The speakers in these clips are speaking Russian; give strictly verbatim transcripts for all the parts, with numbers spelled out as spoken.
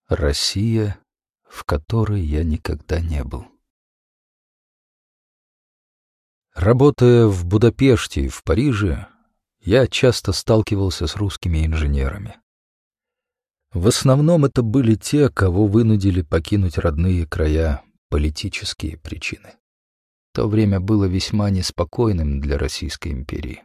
Россия, в которой я никогда не был. Работая в Будапеште и в Париже, я часто сталкивался с русскими инженерами. В основном это были те, кого вынудили покинуть родные края политические причины. То время было весьма неспокойным для Российской империи.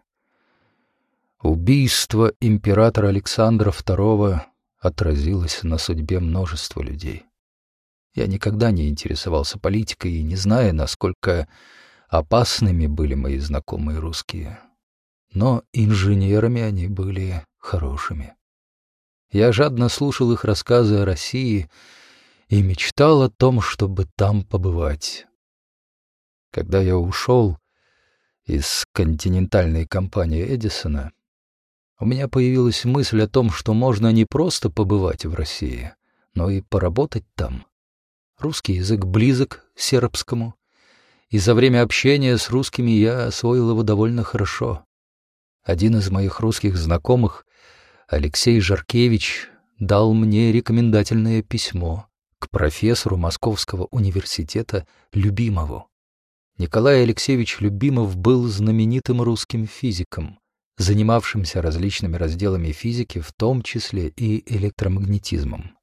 Убийство императора Александра второго отразилось на судьбе множества людей. Я никогда не интересовался политикой и не знаю, насколько опасными были мои знакомые русские. Но инженерами они были хорошими. Я жадно слушал их рассказы о России и мечтал о том, чтобы там побывать. Когда я ушел из континентальной компании Эдисона, у меня появилась мысль о том, что можно не просто побывать в России, но и поработать там. Русский язык близок к сербскому, и за время общения с русскими я освоил его довольно хорошо. Один из моих русских знакомых, Алексей Жаркевич, дал мне рекомендательное письмо к профессору Московского университета Любимову. Николай Алексеевич Любимов был знаменитым русским физиком, занимавшимся различными разделами физики, в том числе и электромагнетизмом.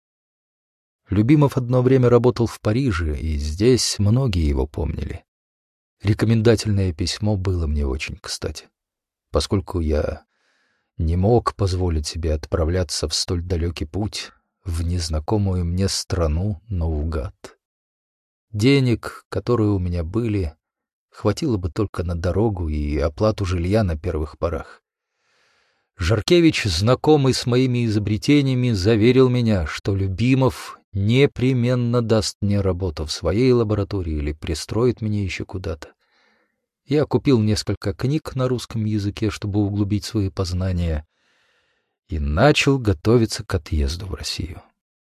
Любимов одно время работал в Париже, и здесь многие его помнили. Рекомендательное письмо было мне очень кстати, поскольку я не мог позволить себе отправляться в столь далекий путь, в незнакомую мне страну наугад. Денег, которые у меня были, хватило бы только на дорогу и оплату жилья на первых порах. Жаркевич, знакомый с моими изобретениями, заверил меня, что Любимов непременно даст мне работу в своей лаборатории или пристроит меня еще куда-то. Я купил несколько книг на русском языке, чтобы углубить свои познания, и начал готовиться к отъезду в Россию.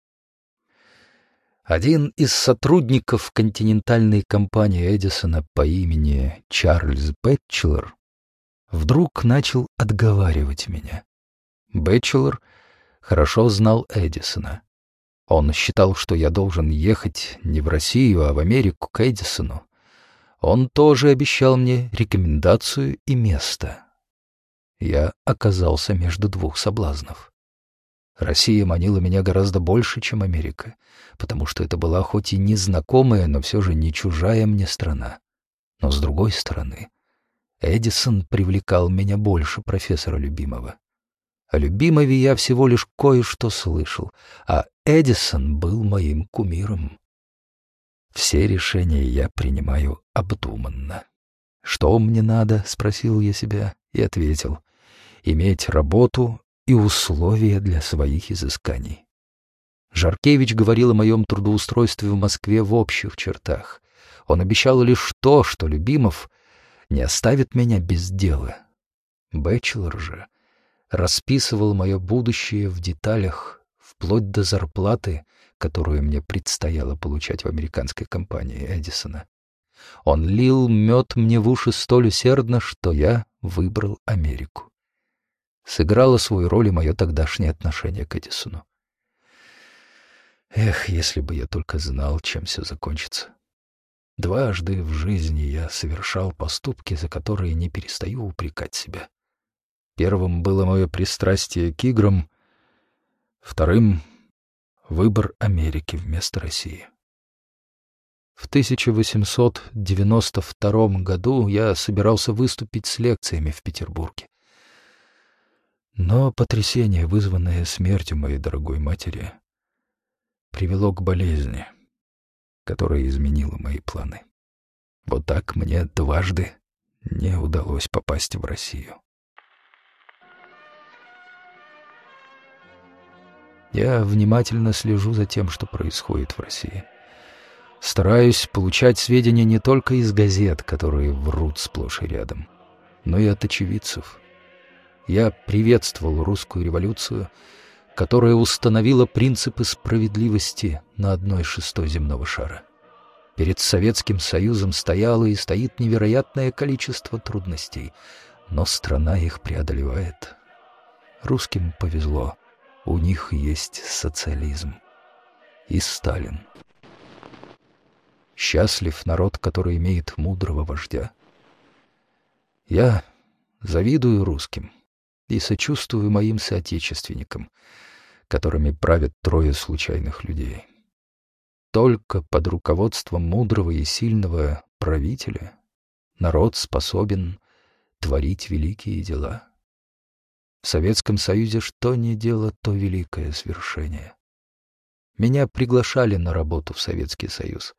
Один из сотрудников континентальной компании Эдисона по имени Чарльз Бэтчелор вдруг начал отговаривать меня. Бэтчелор хорошо знал Эдисона. Он считал, что я должен ехать не в Россию, а в Америку к Эдисону. Он тоже обещал мне рекомендацию и место. Я оказался между двух соблазнов. Россия манила меня гораздо больше, чем Америка, потому что это была хоть и незнакомая, но все же не чужая мне страна. Но с другой стороны, Эдисон привлекал меня больше профессора Любимова. О Любимове я всего лишь кое-что слышал, а Эдисон был моим кумиром. Все решения я принимаю обдуманно. «Что мне надо?» — спросил я себя и ответил. «Иметь работу и условия для своих изысканий». Жаркевич говорил о моем трудоустройстве в Москве в общих чертах. Он обещал лишь то, что Любимов не оставит меня без дела. Бэтчелор же расписывал мое будущее в деталях, вплоть до зарплаты, которую мне предстояло получать в американской компании Эдисона. Он лил мед мне в уши столь усердно, что я выбрал Америку. Сыграло свою роль и мое тогдашнее отношение к Эдисону. Эх, если бы я только знал, чем все закончится. Дважды в жизни я совершал поступки, за которые не перестаю упрекать себя. Первым было мое пристрастие к играм, вторым — выбор Америки вместо России. В тысяча восемьсот девяносто втором году я собирался выступить с лекциями в Петербурге. Но потрясение, вызванное смертью моей дорогой матери, привело к болезни, которая изменила мои планы. Вот так мне дважды не удалось попасть в Россию. Я внимательно слежу за тем, что происходит в России. Стараюсь получать сведения не только из газет, которые врут сплошь и рядом, но и от очевидцев. Я приветствовал русскую революцию, которая установила принципы справедливости на одной шестой земного шара. Перед Советским Союзом стояло и стоит невероятное количество трудностей, но страна их преодолевает. Русским повезло, у них есть социализм. и Сталин. Счастлив народ, который имеет мудрого вождя. Я завидую русским и сочувствую моим соотечественникам, которыми правят трое случайных людей. Только под руководством мудрого и сильного правителя народ способен творить великие дела. В Советском Союзе что ни дело, то великое свершение. Меня приглашали на работу в Советский Союз.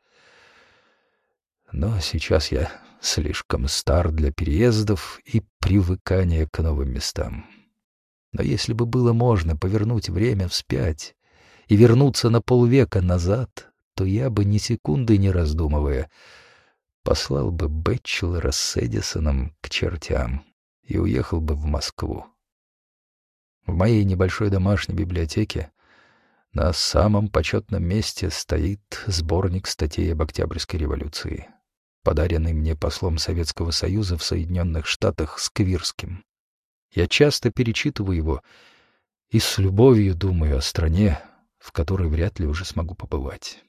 Но сейчас я слишком стар для переездов и привыкания к новым местам. Но если бы было можно повернуть время вспять и вернуться на полвека назад, то я бы, ни секунды не раздумывая, послал бы Бэтчелора с Эдисоном к чертям и уехал бы в Москву. В моей небольшой домашней библиотеке на самом почетном месте стоит сборник статей об Октябрьской революции, подаренный мне послом Советского Союза в Соединенных Штатах Сквирским. Я часто перечитываю его и с любовью думаю о стране, в которой вряд ли уже смогу побывать.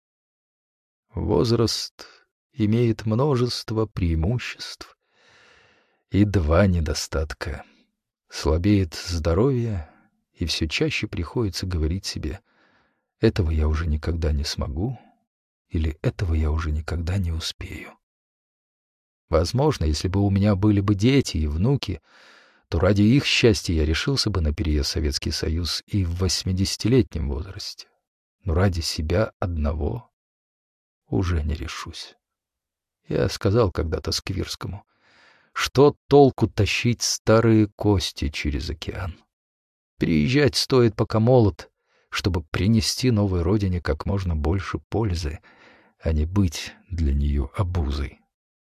Возраст имеет множество преимуществ и два недостатка. Слабеет здоровье, и все чаще приходится говорить себе: этого я уже никогда не смогу, или этого я уже никогда не успею. Возможно, если бы у меня были бы дети и внуки, то ради их счастья я решился бы на переезд в Советский Союз и в восьмидесятилетнем возрасте. Но ради себя одного уже не решусь. Я сказал когда-то Сквирскому: что толку тащить старые кости через океан? Переезжать стоит, пока молод, чтобы принести новой родине как можно больше пользы, а не быть для нее обузой.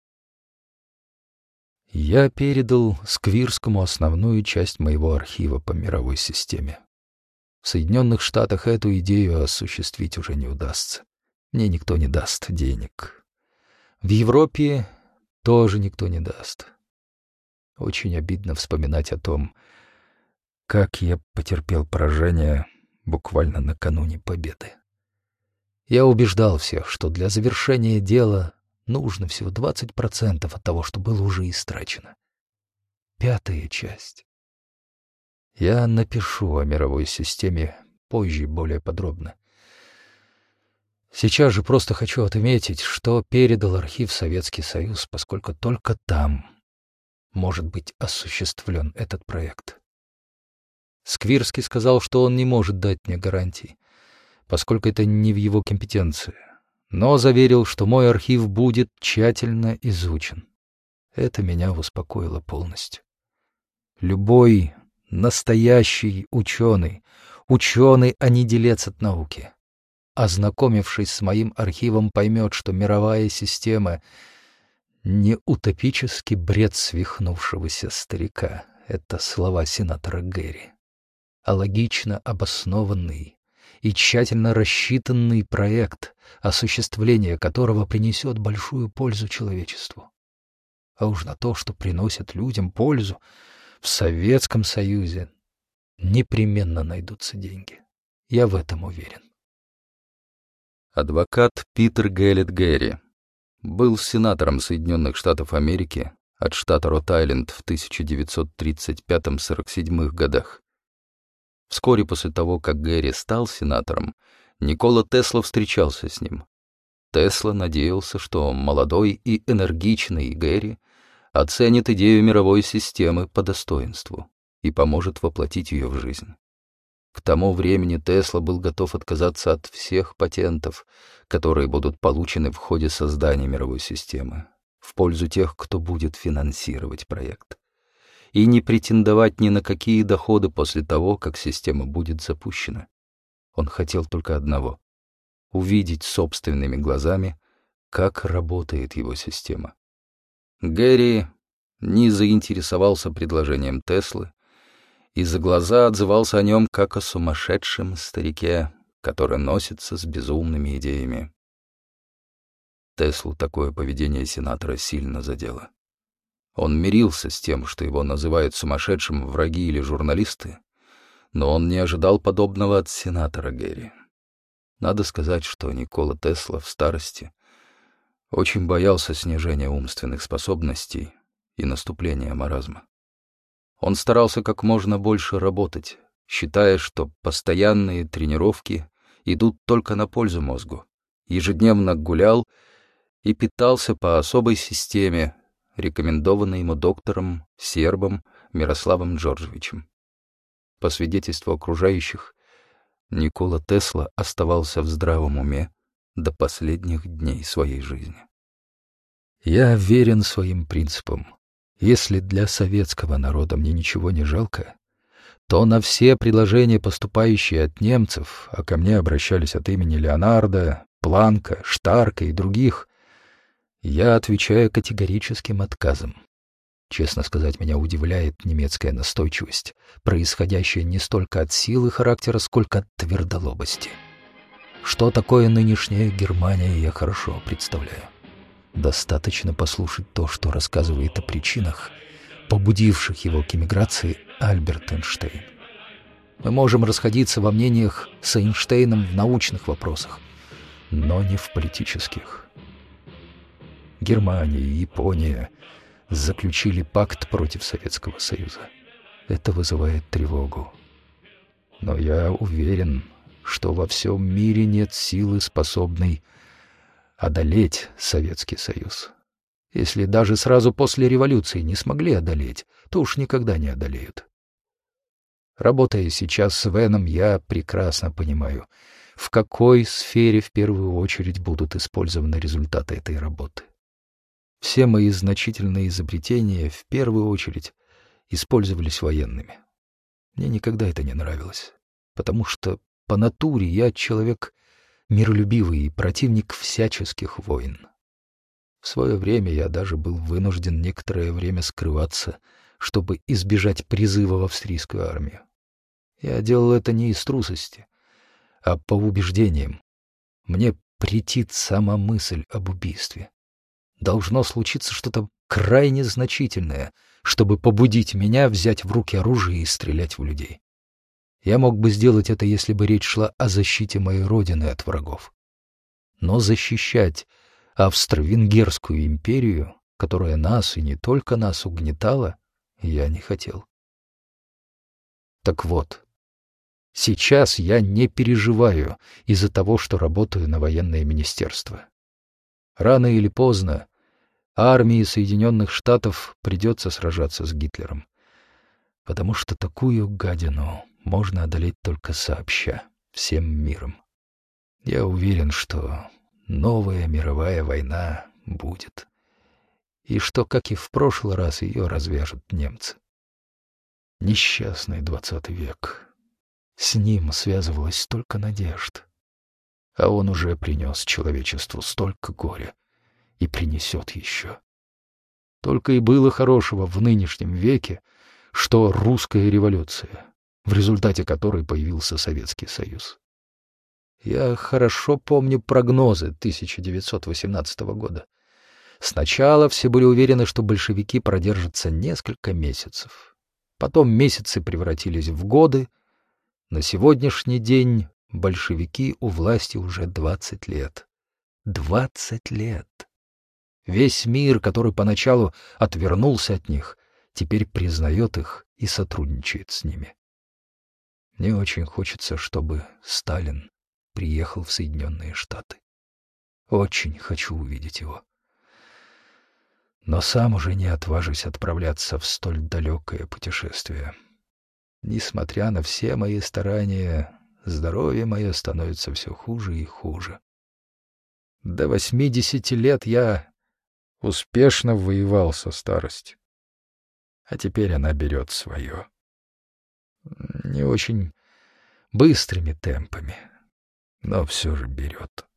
Я передал Сквирскому основную часть моего архива по мировой системе. В Соединенных Штатах эту идею осуществить уже не удастся. Мне никто не даст денег. В Европе тоже никто не даст. Очень обидно вспоминать о том, как я потерпел поражение буквально накануне победы. Я убеждал всех, что для завершения дела нужно всего двадцать процентов от того, что было уже истрачено. Пятая часть. Я напишу о мировой системе позже более подробно. Сейчас же просто хочу отметить, что передал архив Советский Союз, поскольку только там может быть осуществлен этот проект. Сквирский сказал, что он не может дать мне гарантий, поскольку это не в его компетенции, но заверил, что мой архив будет тщательно изучен. Это меня успокоило полностью. Любой настоящий ученый, ученый, а не делец от науки, ознакомившись с моим архивом, поймет, что мировая система — не утопический бред свихнувшегося старика, это слова сенатора Гэри, а логично обоснованный и тщательно рассчитанный проект, осуществление которого принесет большую пользу человечеству. А уж на то, что приносит людям пользу, в Советском Союзе непременно найдутся деньги. Я в этом уверен. Адвокат Питер Геллет Гэри был сенатором Соединенных Штатов Америки от штата Рот-Айленд в тысяча девятьсот тридцать пятом — сорок седьмом годах. Вскоре после того, как Гэри стал сенатором, Никола Тесла встречался с ним. Тесла надеялся, что молодой и энергичный Гэри оценит идею мировой системы по достоинству и поможет воплотить ее в жизнь. К тому времени Тесла был готов отказаться от всех патентов, которые будут получены в ходе создания мировой системы, в пользу тех, кто будет финансировать проект, и не претендовать ни на какие доходы после того, как система будет запущена. Он хотел только одного — увидеть собственными глазами, как работает его система. Гэри не заинтересовался предложением Теслы и за глаза отзывался о нем как о сумасшедшем старике, который носится с безумными идеями. Теслу такое поведение сенатора сильно задело. Он мирился с тем, что его называют сумасшедшим враги или журналисты, но он не ожидал подобного от сенатора Гэри. Надо сказать, что Никола Тесла в старости очень боялся снижения умственных способностей и наступления маразма. Он старался как можно больше работать, считая, что постоянные тренировки идут только на пользу мозгу. Ежедневно гулял и питался по особой системе, рекомендованной ему доктором сербом Мирославом Джорджевичем. По свидетельству окружающих, Никола Тесла оставался в здравом уме до последних дней своей жизни. Я верен своим принципам. Если для советского народа мне ничего не жалко, то на все предложения, поступающие от немцев, а ко мне обращались от имени Леонардо, Планка, Штарка и других, я отвечаю категорическим отказом. Честно сказать, меня удивляет немецкая настойчивость, происходящая не столько от силы характера, сколько от твердолобости. Что такое нынешняя Германия, я хорошо представляю. Достаточно послушать то, что рассказывает о причинах, побудивших его к эмиграции, Альберт Эйнштейн. Мы можем расходиться во мнениях с Эйнштейном в научных вопросах, но не в политических. Германия и Япония заключили пакт против Советского Союза. Это вызывает тревогу. Но я уверен, что во всем мире нет силы, способной одолеть Советский Союз. Если даже сразу после революции не смогли одолеть, то уж никогда не одолеют. Работая сейчас с Веном, я прекрасно понимаю, в какой сфере в первую очередь будут использованы результаты этой работы. Все мои значительные изобретения в первую очередь использовались военными. Мне никогда это не нравилось, потому что по натуре я человек миролюбивый и противник всяческих войн. В свое время я даже был вынужден некоторое время скрываться, чтобы избежать призыва в австрийскую армию. Я делал это не из трусости, а по убеждениям. Мне претит сама мысль об убийстве. Должно случиться что-то крайне значительное, чтобы побудить меня взять в руки оружие и стрелять в людей. Я мог бы сделать это, если бы речь шла о защите моей родины от врагов. Но защищать Австро-Венгерскую империю, которая нас и не только нас угнетала, я не хотел. Так вот, сейчас я не переживаю из-за того, что работаю на военное министерство. Рано или поздно армии Соединенных Штатов придется сражаться с Гитлером, потому что такую гадину можно одолеть только сообща, всем миром. Я уверен, что новая мировая война будет, и что, как и в прошлый раз, ее развяжут немцы. Несчастный двадцатый век. С ним связывалось столько надежд, а он уже принес человечеству столько горя и принесет еще. Только и было хорошего в нынешнем веке, что русская революция, в результате которой появился Советский Союз. Я хорошо помню прогнозы тысяча девятьсот восемнадцатого года. Сначала все были уверены, что большевики продержатся несколько месяцев. Потом месяцы превратились в годы. На сегодняшний день большевики у власти уже двадцать лет. Двадцать лет! Весь мир, который поначалу отвернулся от них, теперь признает их и сотрудничает с ними. Мне очень хочется, чтобы Сталин приехал в Соединенные Штаты. Очень хочу увидеть его. Но сам уже не отважусь отправляться в столь далекое путешествие. Несмотря на все мои старания, здоровье мое становится все хуже и хуже. До восьмидесяти лет я успешно воевал со старостью. А теперь она берет свое. Не очень быстрыми темпами, но все же берет.